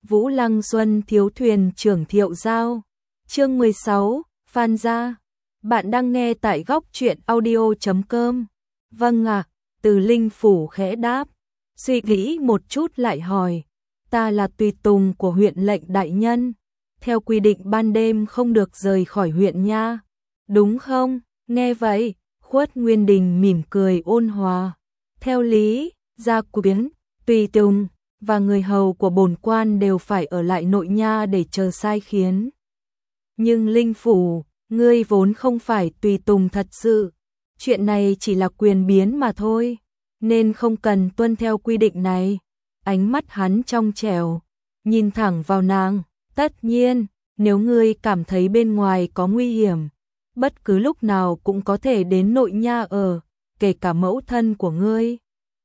Vũ Lăng Xuân thiếu thuyền trưởng Thiệu Giao. Chương 16, Phan gia. Bạn đang nghe tại góc truyện audio.com. Vâng ạ, Từ Linh Phủ khẽ đáp. Suy nghĩ một chút lại hỏi. Ta là tùy tùng của huyện lệnh đại nhân. Theo quy định ban đêm không được rời khỏi huyện nha. Đúng không? Nghe vậy, Khuất Nguyên Đình mỉm cười ôn hòa. Theo lý, gia quyến, tùy tùng và người hầu của bổn quan đều phải ở lại nội nha để chờ sai khiến. Nhưng Linh Phủ, ngươi vốn không phải tùy tùng thật sự. Chuyện này chỉ là quyền biến mà thôi, nên không cần tuân theo quy định này. Ánh mắt hắn trong trẻo, nhìn thẳng vào nàng. Tất nhiên, nếu ngươi cảm thấy bên ngoài có nguy hiểm, bất cứ lúc nào cũng có thể đến nội nha ở, kể cả mẫu thân của ngươi.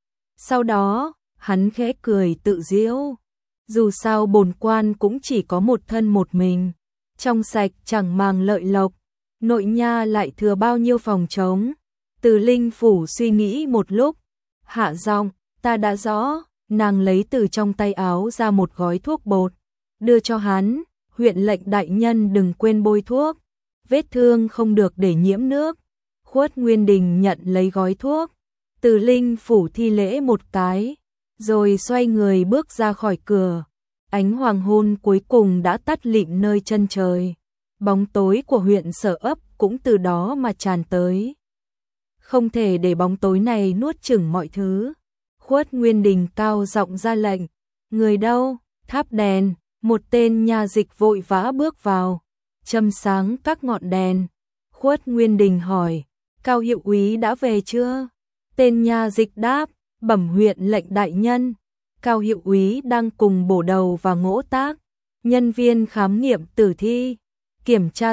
Sau đó, hắn khẽ cười tự giễu. Dù sao bổn quan cũng chỉ có một thân một mình, trong sạch chẳng màng lợi lộc, nội nha lại thừa bao nhiêu phòng trống. Từ Linh Phủ suy nghĩ một lúc, hạ giọng, ta đã rõ. Nàng lấy từ trong tay áo ra một gói thuốc bột, đưa cho hắn. Huyện lệnh đại nhân đừng quên bôi thuốc, vết thương không được để nhiễm nước. Khuất Nguyên Đình nhận lấy gói thuốc, Từ Linh Phủ thi lễ một cái, rồi xoay người bước ra khỏi cửa. Ánh hoàng hôn cuối cùng đã tắt lịm nơi chân trời, bóng tối của huyện Sở Ấp cũng từ đó mà tràn tới. Không thể để bóng tối này nuốt chửng mọi thứ. Khuất Nguyên Đình cao giọng ra lệnh, người đâu? Thắp đèn. Một tên nha dịch vội vã bước vào, châm sáng các ngọn đèn. Khuất Nguyên Đình hỏi, Cao hiệu úy đã về chưa? Tên nha dịch đáp, bẩm huyện lệnh đại nhân, Cao hiệu úy đang cùng bổ đầu và ngỗ tác, nhân viên khám nghiệm tử thi, kiểm tra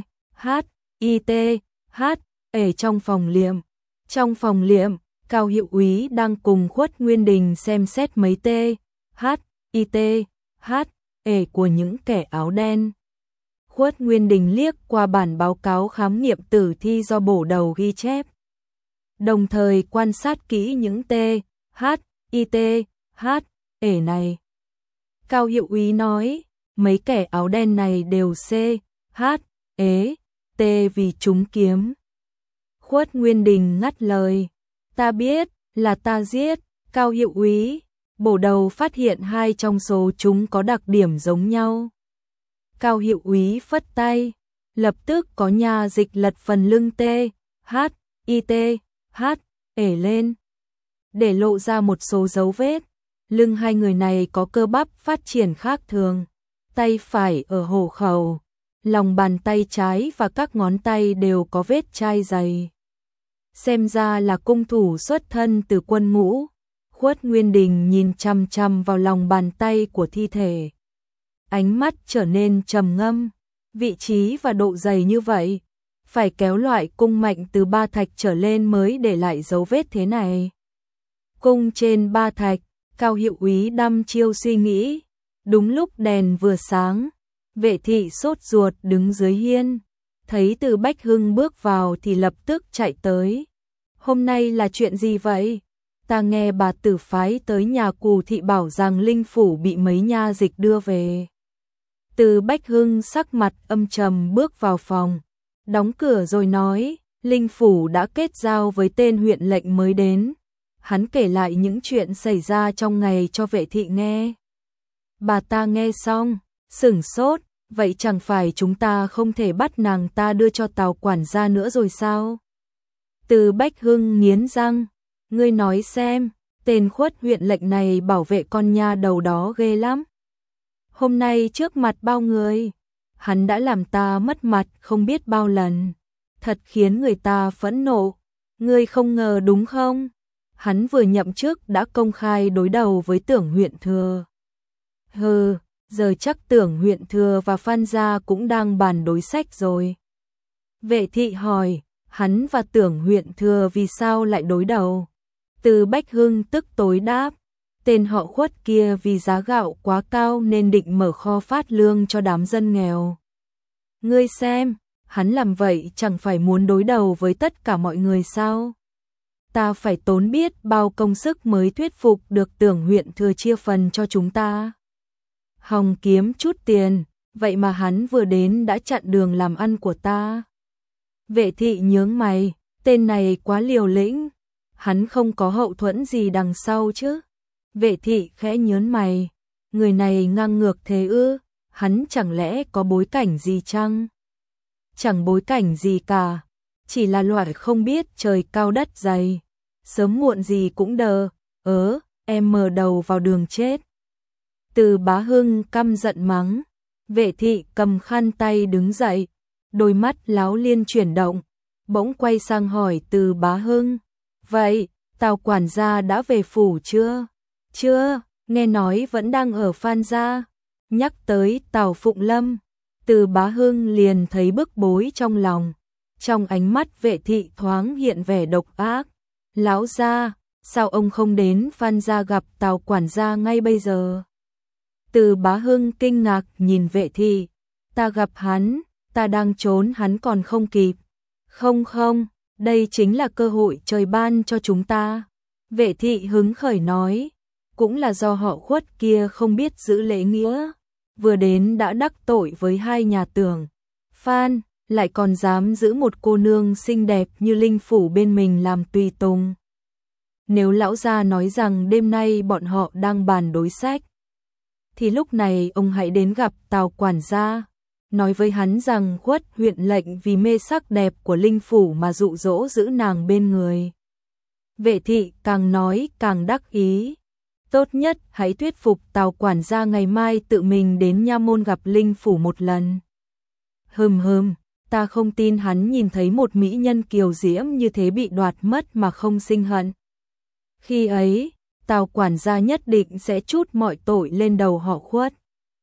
THITH ở trong phòng liệm. Trong phòng liệm, Cao hiệu úy đang cùng Khuất Nguyên Đình xem xét mấy THITH của những kẻ áo đen. Khuất Nguyên Đình liếc qua bản báo cáo khám nghiệm tử thi do bổ đầu ghi chép, đồng thời quan sát kỹ những THITH này. Cao hiệu úy nói, mấy kẻ áo đen này đều CHT vì trúng kiếm. Khuất Nguyên Đình ngắt lời, ta biết, là ta giết. Cao hiệu úy, bổ đầu phát hiện hai trong số chúng có đặc điểm giống nhau. Cao hiệu úy phất tay, lập tức có nha dịch lật phần lưng THITH lên, để lộ ra một số dấu vết. Lưng hai người này có cơ bắp phát triển khác thường, tay phải ở hổ khẩu, lòng bàn tay trái và các ngón tay đều có vết chai dày. Xem ra là cung thủ xuất thân từ quân ngũ. Khuất Nguyên Đình nhìn chằm chằm vào lòng bàn tay của thi thể, ánh mắt trở nên trầm ngâm. Vị trí và độ dày như vậy, phải kéo loại cung mạnh từ 3 thạch trở lên mới để lại dấu vết thế này. Cung trên 3 thạch, Cao hiệu úy đăm chiêu suy nghĩ. Đúng lúc đèn vừa sáng, vệ thị sốt ruột đứng dưới hiên, thấy Từ Bách Hưng bước vào thì lập tức chạy tới. Hôm nay là chuyện gì vậy? Ta nghe bà tử phái tới nhà Cù thị bảo rằng Linh Phủ bị mấy nha dịch đưa về. Từ Bách Hưng sắc mặt âm trầm bước vào phòng, đóng cửa rồi nói, Linh Phủ đã kết giao với tên huyện lệnh mới đến. Hắn kể lại những chuyện xảy ra trong ngày cho vệ thị nghe. Bà ta nghe xong, sửng sốt, vậy chẳng phải chúng ta không thể bắt nàng ta đưa cho Tào quản gia nữa rồi sao? Từ Bách Hưng nghiến răng, ngươi nói xem, tên Khuất huyện lệnh này bảo vệ con nha đầu đó ghê lắm. Hôm nay trước mặt bao người, hắn đã làm ta mất mặt không biết bao lần, thật khiến người ta phẫn nộ. Ngươi không ngờ đúng không? Hắn vừa nhậm chức đã công khai đối đầu với Tưởng huyện thừa. Hừ, giờ chắc Tưởng huyện thừa và Phan gia cũng đang bàn đối sách rồi. Vệ thị hỏi, hắn và Tưởng huyện thừa vì sao lại đối đầu? Từ Bách Hưng tức tối đáp, tên họ Khuất kia vì giá gạo quá cao nên định mở kho phát lương cho đám dân nghèo. Ngươi xem, hắn làm vậy chẳng phải muốn đối đầu với tất cả mọi người sao? Ta phải tốn biết bao công sức mới thuyết phục được Tưởng huyện thừa chia phần cho chúng ta. hòng kiếm chút tiền, vậy mà hắn vừa đến đã chặn đường làm ăn của ta. Vệ thị nhướng mày, tên này quá liều lĩnh, hắn không có hậu thuẫn gì đằng sau chứ. Vệ thị khẽ nhớn mày, người này ngang ngược thế ư, hắn chẳng lẽ có bối cảnh gì chăng? Chẳng bối cảnh gì cả, chỉ là loại không biết trời cao đất dày, sớm muộn gì cũng đờ, em mờ đầu vào đường chết. Từ Bá Hưng căm giận mắng, vệ thị cầm khăn tay đứng dậy, đôi mắt láo liên chuyển động, bỗng quay sang hỏi Từ Bá Hưng, vậy, Tào quản gia đã về phủ chưa? Chưa, nghe nói vẫn đang ở Phan gia. Nhắc tới Tào Phụng Lâm, Từ Bá Hưng liền thấy bức bối trong lòng, trong ánh mắt vệ thị thoáng hiện vẻ độc ác. Lão gia, sao ông không đến Phan gia gặp Tào quản gia ngay bây giờ? Từ Bá Hưng kinh ngạc nhìn vệ thị, ta gặp hắn, ta đang trốn hắn còn không kịp. Không, đây chính là cơ hội trời ban cho chúng ta. Vệ thị hứng khởi nói, cũng là do họ Khuất kia không biết giữ lễ nghĩa, vừa đến đã đắc tội với hai nhà Tưởng, Phan, lại còn dám giữ một cô nương xinh đẹp như Linh Phủ bên mình làm tùy tùng. Nếu lão gia nói rằng đêm nay bọn họ đang bàn đối sách, thì lúc này ông hãy đến gặp Tào quản gia, nói với hắn rằng Khuất huyện lệnh vì mê sắc đẹp của Linh Phủ mà dụ dỗ giữ nàng bên người. Vệ thị càng nói càng đắc ý, tốt nhất hãy thuyết phục Tào quản gia ngày mai tự mình đến nha môn gặp Linh Phủ một lần. Ta không tin hắn nhìn thấy một mỹ nhân kiều diễm như thế bị đoạt mất mà không sinh hận. Khi ấy, Tào quản gia nhất định sẽ trút mọi tội lên đầu họ Khuất.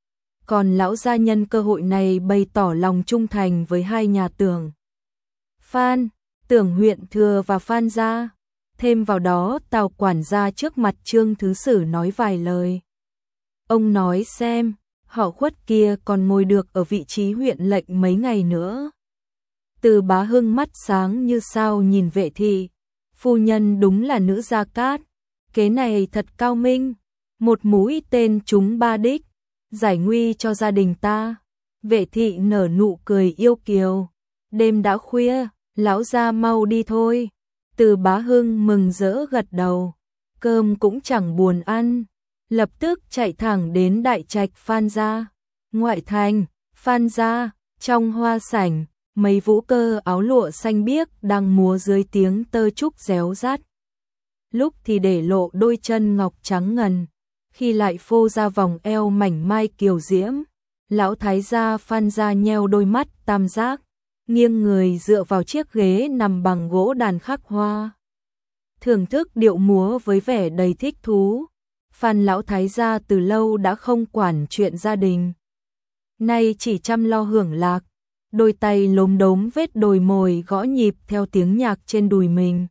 Còn lão gia nhân cơ hội này bày tỏ lòng trung thành với hai nhà Tưởng, Phan, Tưởng huyện thừa và Phan gia. Thêm vào đó Tào quản gia trước mặt Trương Thứ Sử nói vài lời. Ông nói xem, họ Khuất kia còn ngồi được ở vị trí huyện lệnh mấy ngày nữa. Từ Bá Hưng mắt sáng như sao nhìn vệ thị, phu nhân đúng là nữ gia cát, kế này thật cao minh, một mũi tên trúng ba đích, giải nguy cho gia đình ta. Vệ thị nở nụ cười yêu kiều, đêm đã khuya, lão gia mau đi thôi. Từ Bá Hưng mừng rỡ gật đầu, cơm cũng chẳng buồn ăn, lập tức chạy thẳng đến đại trạch Phan gia. Ngoại thành, Phan gia, trong hoa sảnh, mấy vũ cơ áo lụa xanh biếc đang múa dưới tiếng tơ trúc réo rắt. Lúc thì để lộ đôi chân ngọc trắng ngần, khi lại phô ra vòng eo mảnh mai kiều diễm. Lão thái gia Phan gia nheo đôi mắt tam giác, nghiêng người dựa vào chiếc ghế nằm bằng gỗ đàn khắc hoa, thưởng thức điệu múa với vẻ đầy thích thú. Phan lão thái gia từ lâu đã không quản chuyện gia đình, nay chỉ chăm lo hưởng lạc, đôi tay lốm đốm vết đồi mồi gõ nhịp theo tiếng nhạc trên đùi mình.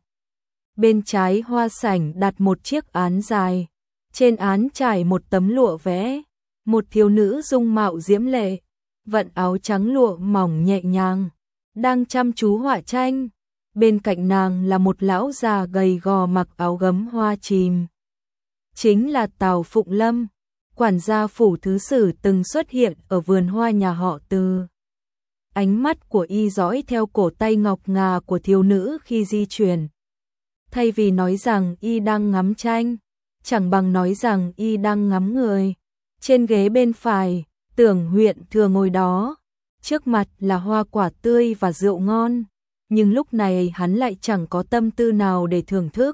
Bên trái hoa sảnh đặt một chiếc án dài, trên án trải một tấm lụa vẽ, một thiếu nữ dung mạo diễm lệ, vận áo trắng lụa mỏng nhẹ nhàng, đang chăm chú họa tranh. Bên cạnh nàng là một lão già gầy gò mặc áo gấm hoa chìm, chính là Tào Phụng Lâm, quản gia phủ thứ sử từng xuất hiện ở vườn hoa nhà họ Từ. Ánh mắt của y dõi theo cổ tay ngọc ngà của thiếu nữ khi di chuyển. Thay vì nói rằng y đang ngắm tranh, chẳng bằng nói rằng y đang ngắm người. Trên ghế bên phải, Tưởng huyện thừa ngồi đó, trước mặt là hoa quả tươi và rượu ngon, nhưng lúc này hắn lại chẳng có tâm tư nào để thưởng thức.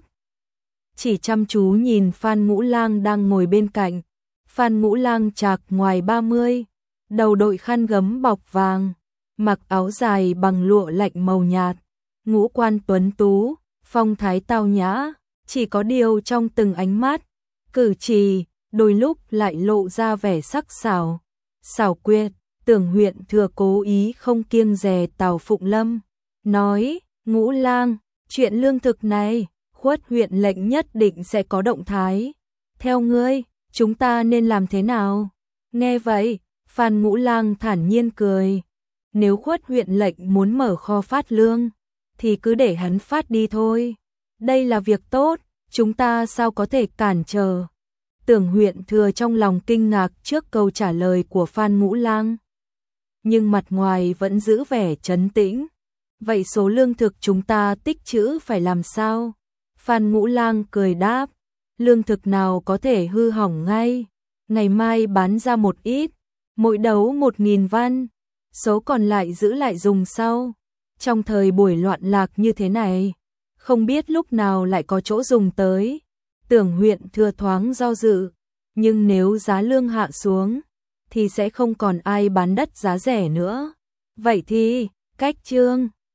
Chỉ chăm chú nhìn Phan Ngũ Lang đang ngồi bên cạnh. Phan Ngũ Lang trạc ngoài 30, đầu đội khăn gấm bọc vàng, mặc áo dài bằng lụa lạnh màu nhạt, ngũ quan tuấn tú, phong thái tao nhã, chỉ có điều trong từng ánh mắt, cử chỉ, đôi lúc lại lộ ra vẻ sắc sảo, xảo quyệt. Tưởng huyện thừa cố ý không kiêng dè Tào Phụng Lâm, nói, Ngũ Lang, chuyện lương thực này, Khuất huyện lệnh nhất định sẽ có động thái. Theo ngươi, chúng ta nên làm thế nào? Nghe vậy, Phan Ngũ Lang thản nhiên cười. Nếu Khuất huyện lệnh muốn mở kho phát lương, thì cứ để hắn phát đi thôi. Đây là việc tốt, chúng ta sao có thể cản trở. Tưởng Huyện Thừa trong lòng kinh ngạc trước câu trả lời của Phan Ngũ Lang, nhưng mặt ngoài vẫn giữ vẻ trấn tĩnh. Vậy số lương thực chúng ta tích trữ phải làm sao? Phan Ngũ Lang cười đáp, lương thực nào có thể hư hỏng ngay, ngày mai bán ra một ít, mỗi đấu 1.000 văn, số còn lại giữ lại dùng sau. Trong thời buổi loạn lạc như thế này, không biết lúc nào lại có chỗ dùng tới. Tưởng Huyện Thừa thoáng do dự, nhưng nếu giá lương hạ xuống, thì sẽ không còn ai bán đất giá rẻ nữa. Vậy thì, cách Trương